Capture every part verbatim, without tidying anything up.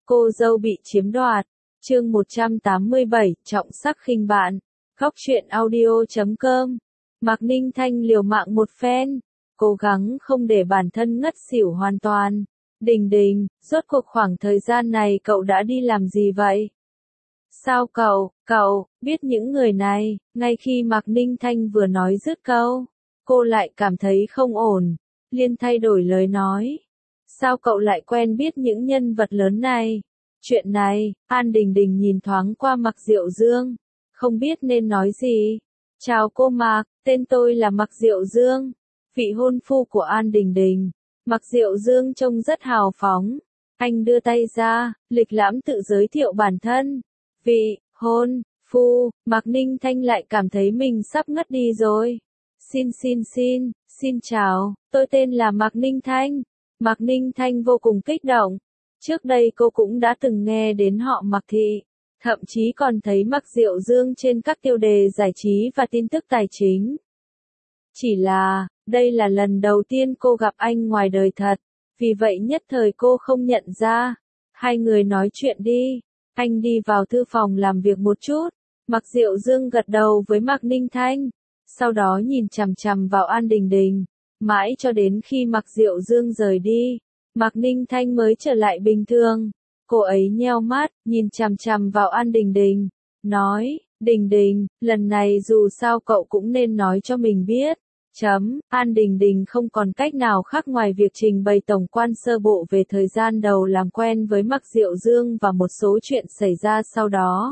Cô dâu bị chiếm đoạt. Chương một trăm tám mươi bảy, trọng sắc khinh bạn. Góc truyện audio chấm com. Mạc Ninh Thanh liều mạng một phen, cố gắng không để bản thân ngất xỉu hoàn toàn. Đình Đình, rốt cuộc khoảng thời gian này cậu đã đi làm gì vậy? Sao cậu, cậu, biết những người này? Ngay khi Mạc Ninh Thanh vừa nói dứt câu, cô lại cảm thấy không ổn, liền thay đổi lời nói. Sao cậu lại quen biết những nhân vật lớn này? Chuyện này, An Đình Đình nhìn thoáng qua Mạc Diệu Dương, không biết nên nói gì. Chào cô Mạc, tên tôi là Mạc Diệu Dương, vị hôn phu của An Đình Đình. Mạc Diệu Dương trông rất hào phóng. Anh đưa tay ra, lịch lãm tự giới thiệu bản thân. Vị hôn phu, Mạc Ninh Thanh lại cảm thấy mình sắp ngất đi rồi. Xin xin xin, xin chào, tôi tên là Mạc Ninh Thanh. Mạc Ninh Thanh vô cùng kích động. Trước đây cô cũng đã từng nghe đến họ Mạc Thị, thậm chí còn thấy Mạc Diệu Dương trên các tiêu đề giải trí và tin tức tài chính. Chỉ là, đây là lần đầu tiên cô gặp anh ngoài đời thật, vì vậy nhất thời cô không nhận ra. Hai người nói chuyện đi, anh đi vào thư phòng làm việc một chút. Mạc Diệu Dương gật đầu với Mạc Ninh Thanh, sau đó nhìn chằm chằm vào An Đình Đình, mãi cho đến khi Mạc Diệu Dương rời đi, Mạc Ninh Thanh mới trở lại bình thường. Cô ấy nheo mắt, nhìn chằm chằm vào An Đình Đình, nói, Đình Đình, lần này dù sao cậu cũng nên nói cho mình biết. Chấm, An Đình Đình không còn cách nào khác ngoài việc trình bày tổng quan sơ bộ về thời gian đầu làm quen với Mạc Diệu Dương và một số chuyện xảy ra sau đó.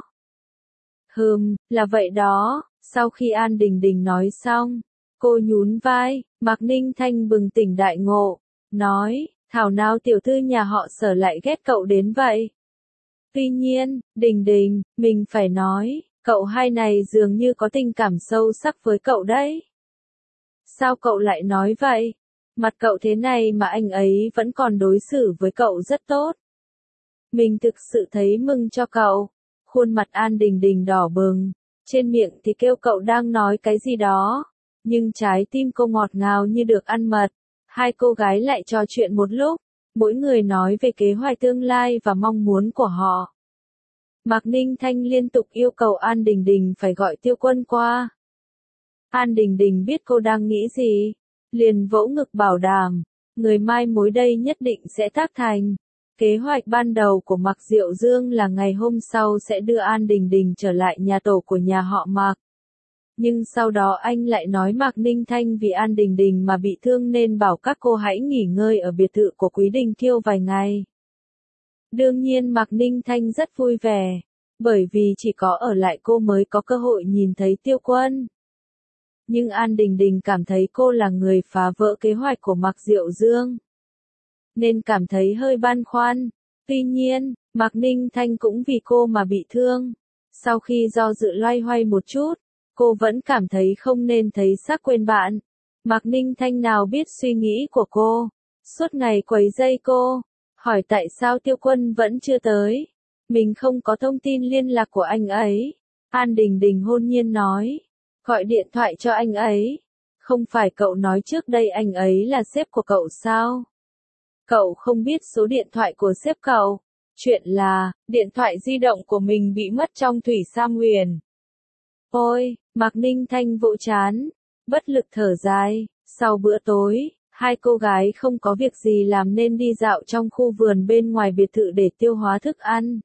Hừm, là vậy đó. Sau khi An Đình Đình nói xong, cô nhún vai. Mạc Ninh Thanh bừng tỉnh đại ngộ, nói, thảo nào tiểu thư nhà họ Sở lại ghét cậu đến vậy. Tuy nhiên, Đình Đình, mình phải nói, cậu hai này dường như có tình cảm sâu sắc với cậu đấy. Sao cậu lại nói vậy? Mặt cậu thế này mà anh ấy vẫn còn đối xử với cậu rất tốt. Mình thực sự thấy mừng cho cậu. Khuôn mặt An Đình Đình đỏ bừng, trên miệng thì kêu cậu đang nói cái gì đó, nhưng trái tim cô ngọt ngào như được ăn mật. Hai cô gái lại trò chuyện một lúc, mỗi người nói về kế hoạch tương lai và mong muốn của họ. Mạc Ninh Thanh liên tục yêu cầu An Đình Đình phải gọi Tiêu Quân qua. An Đình Đình biết cô đang nghĩ gì, liền vỗ ngực bảo đảm, người mai mối đây nhất định sẽ tác thành. Kế hoạch ban đầu của Mạc Diệu Dương là ngày hôm sau sẽ đưa An Đình Đình trở lại nhà tổ của nhà họ Mạc. Nhưng sau đó anh lại nói Mạc Ninh Thanh vì An Đình Đình mà bị thương nên bảo các cô hãy nghỉ ngơi ở biệt thự của Quý Đình Kiêu vài ngày. Đương nhiên Mạc Ninh Thanh rất vui vẻ, bởi vì chỉ có ở lại cô mới có cơ hội nhìn thấy Tiêu Quân. Nhưng An Đình Đình cảm thấy cô là người phá vỡ kế hoạch của Mạc Diệu Dương, nên cảm thấy hơi băn khoăn. Tuy nhiên, Mạc Ninh Thanh cũng vì cô mà bị thương. Sau khi do dự loay hoay một chút, cô vẫn cảm thấy không nên thấy xác quên bạn. Mạc Ninh Thanh nào biết suy nghĩ của cô, suốt ngày quấy rầy cô, hỏi tại sao Tiêu Quân vẫn chưa tới. Mình không có thông tin liên lạc của anh ấy. An Đình Đình hôn nhiên nói, gọi điện thoại cho anh ấy. Không phải cậu nói trước đây anh ấy là sếp của cậu sao? Cậu không biết số điện thoại của sếp cậu. Chuyện là, điện thoại di động của mình bị mất trong thủy Sam Huyền. Ôi, Mạc Ninh Thanh vỗ chán, bất lực thở dài. Sau bữa tối, hai cô gái không có việc gì làm nên đi dạo trong khu vườn bên ngoài biệt thự để tiêu hóa thức ăn.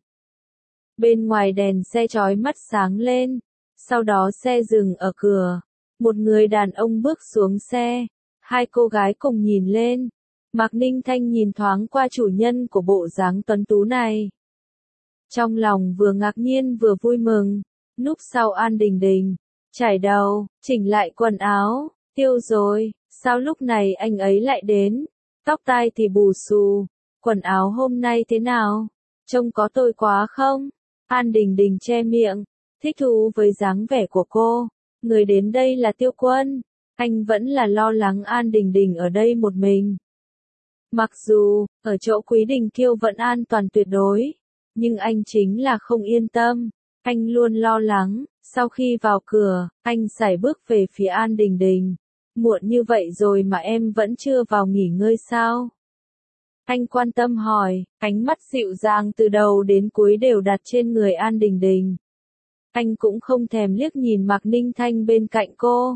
Bên ngoài đèn xe chói mắt sáng lên, sau đó xe dừng ở cửa. Một người đàn ông bước xuống xe, hai cô gái cùng nhìn lên. Mạc Ninh Thanh nhìn thoáng qua chủ nhân của bộ dáng tuấn tú này. Trong lòng vừa ngạc nhiên vừa vui mừng. Núp sau An Đình Đình, chải đầu, chỉnh lại quần áo. Tiêu rồi, sao lúc này anh ấy lại đến? Tóc tai thì bù xù, quần áo hôm nay thế nào? Trông có tồi quá không? An Đình Đình che miệng, thích thú với dáng vẻ của cô. Người đến đây là Tiêu Quân, anh vẫn là lo lắng An Đình Đình ở đây một mình. Mặc dù, ở chỗ Quý Đình Kiêu vẫn an toàn tuyệt đối, nhưng anh chính là không yên tâm. Anh luôn lo lắng. Sau khi vào cửa, anh sải bước về phía An Đình Đình. Muộn như vậy rồi mà em vẫn chưa vào nghỉ ngơi sao? Anh quan tâm hỏi, ánh mắt dịu dàng từ đầu đến cuối đều đặt trên người An Đình Đình. Anh cũng không thèm liếc nhìn Mạc Ninh Thanh bên cạnh cô.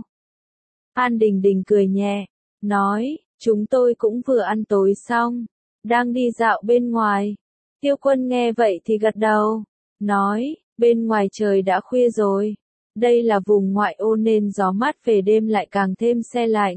An Đình Đình cười nhẹ, nói, chúng tôi cũng vừa ăn tối xong, đang đi dạo bên ngoài. Tiêu Quân nghe vậy thì gật đầu, nói, bên ngoài trời đã khuya rồi. Đây là vùng ngoại ô nên gió mát về đêm lại càng thêm se lạnh.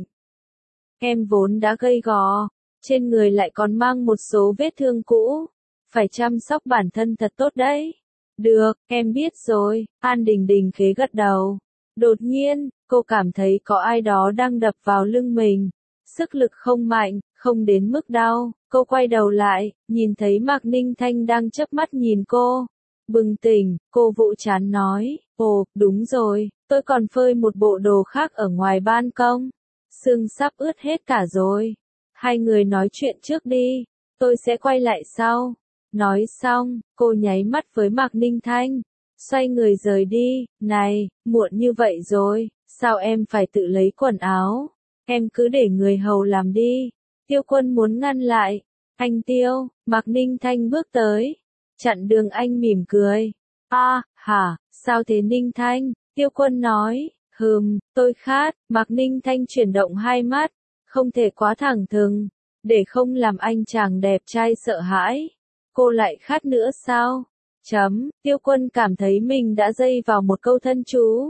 Em vốn đã gầy gò, trên người lại còn mang một số vết thương cũ, phải chăm sóc bản thân thật tốt đấy. Được, em biết rồi, An Đình Đình khẽ gật đầu. Đột nhiên, cô cảm thấy có ai đó đang đập vào lưng mình. Sức lực không mạnh, không đến mức đau. Cô quay đầu lại, nhìn thấy Mạc Ninh Thanh đang chớp mắt nhìn cô. Bừng tỉnh, cô vỗ trán nói, ồ, đúng rồi, tôi còn phơi một bộ đồ khác ở ngoài ban công. Sương sắp ướt hết cả rồi. Hai người nói chuyện trước đi, tôi sẽ quay lại sau. Nói xong, cô nháy mắt với Mạc Ninh Thanh, xoay người rời đi. Này, muộn như vậy rồi, sao em phải tự lấy quần áo? Em cứ để người hầu làm đi. Tiêu Quân muốn ngăn lại. Anh Tiêu, Mạc Ninh Thanh bước tới, chặn đường anh mỉm cười. A, à, hả, sao thế Ninh Thanh? Tiêu Quân nói, hừm, tôi khát. Mạc Ninh Thanh chuyển động hai mắt, không thể quá thẳng thừng, để không làm anh chàng đẹp trai sợ hãi. Cô lại khát nữa sao? Chấm, Tiêu Quân cảm thấy mình đã dây vào một câu thân chú.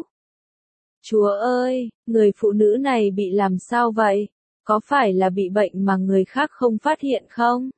Chúa ơi, người phụ nữ này bị làm sao vậy? Có phải là bị bệnh mà người khác không phát hiện không?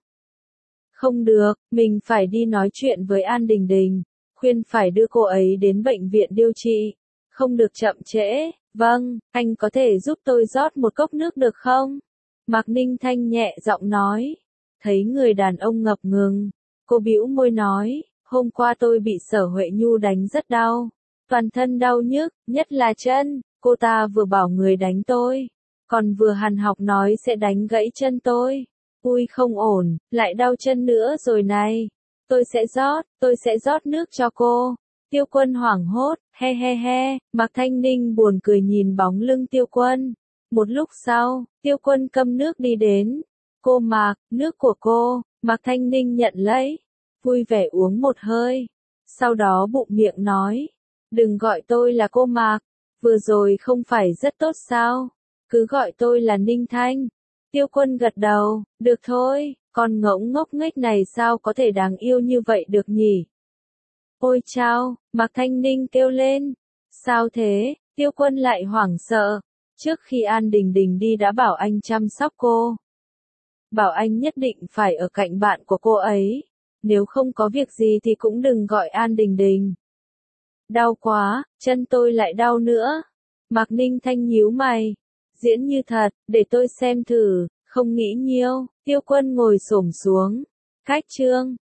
Không được, mình phải đi nói chuyện với An Đình Đình, khuyên phải đưa cô ấy đến bệnh viện điều trị. Không được chậm trễ. Vâng, anh có thể giúp tôi rót một cốc nước được không? Mạc Ninh Thanh nhẹ giọng nói. Thấy người đàn ông ngập ngừng, cô bĩu môi nói, hôm qua tôi bị Sở Huệ Nhu đánh rất đau. Toàn thân đau nhức, nhất là chân. Cô ta vừa bảo người đánh tôi, còn vừa hằn học nói sẽ đánh gãy chân tôi. Ui không ổn, lại đau chân nữa rồi này. Tôi sẽ rót, tôi sẽ rót nước cho cô. Tiêu Quân hoảng hốt, he he he. Mạc Thanh Ninh buồn cười nhìn bóng lưng Tiêu Quân. Một lúc sau, Tiêu Quân cầm nước đi đến. Cô Mạc, nước của cô. Mạc Thanh Ninh nhận lấy, vui vẻ uống một hơi. Sau đó bụng miệng nói, đừng gọi tôi là cô Mạc, vừa rồi không phải rất tốt sao? Cứ gọi tôi là Ninh Thanh. Tiêu Quân gật đầu, được thôi, con ngỗng ngốc nghếch này sao có thể đáng yêu như vậy được nhỉ? Ôi chao, Mạc Thanh Ninh kêu lên. Sao thế? Tiêu Quân lại hoảng sợ. Trước khi An Đình Đình đi đã bảo anh chăm sóc cô. Bảo anh nhất định phải ở cạnh bạn của cô ấy. Nếu không có việc gì thì cũng đừng gọi An Đình Đình. Đau quá, chân tôi lại đau nữa. Mạc Ninh Thanh nhíu mày. Diễn như thật, để tôi xem thử, không nghĩ nhiều. Tiêu Quân ngồi xổm xuống. Cách chương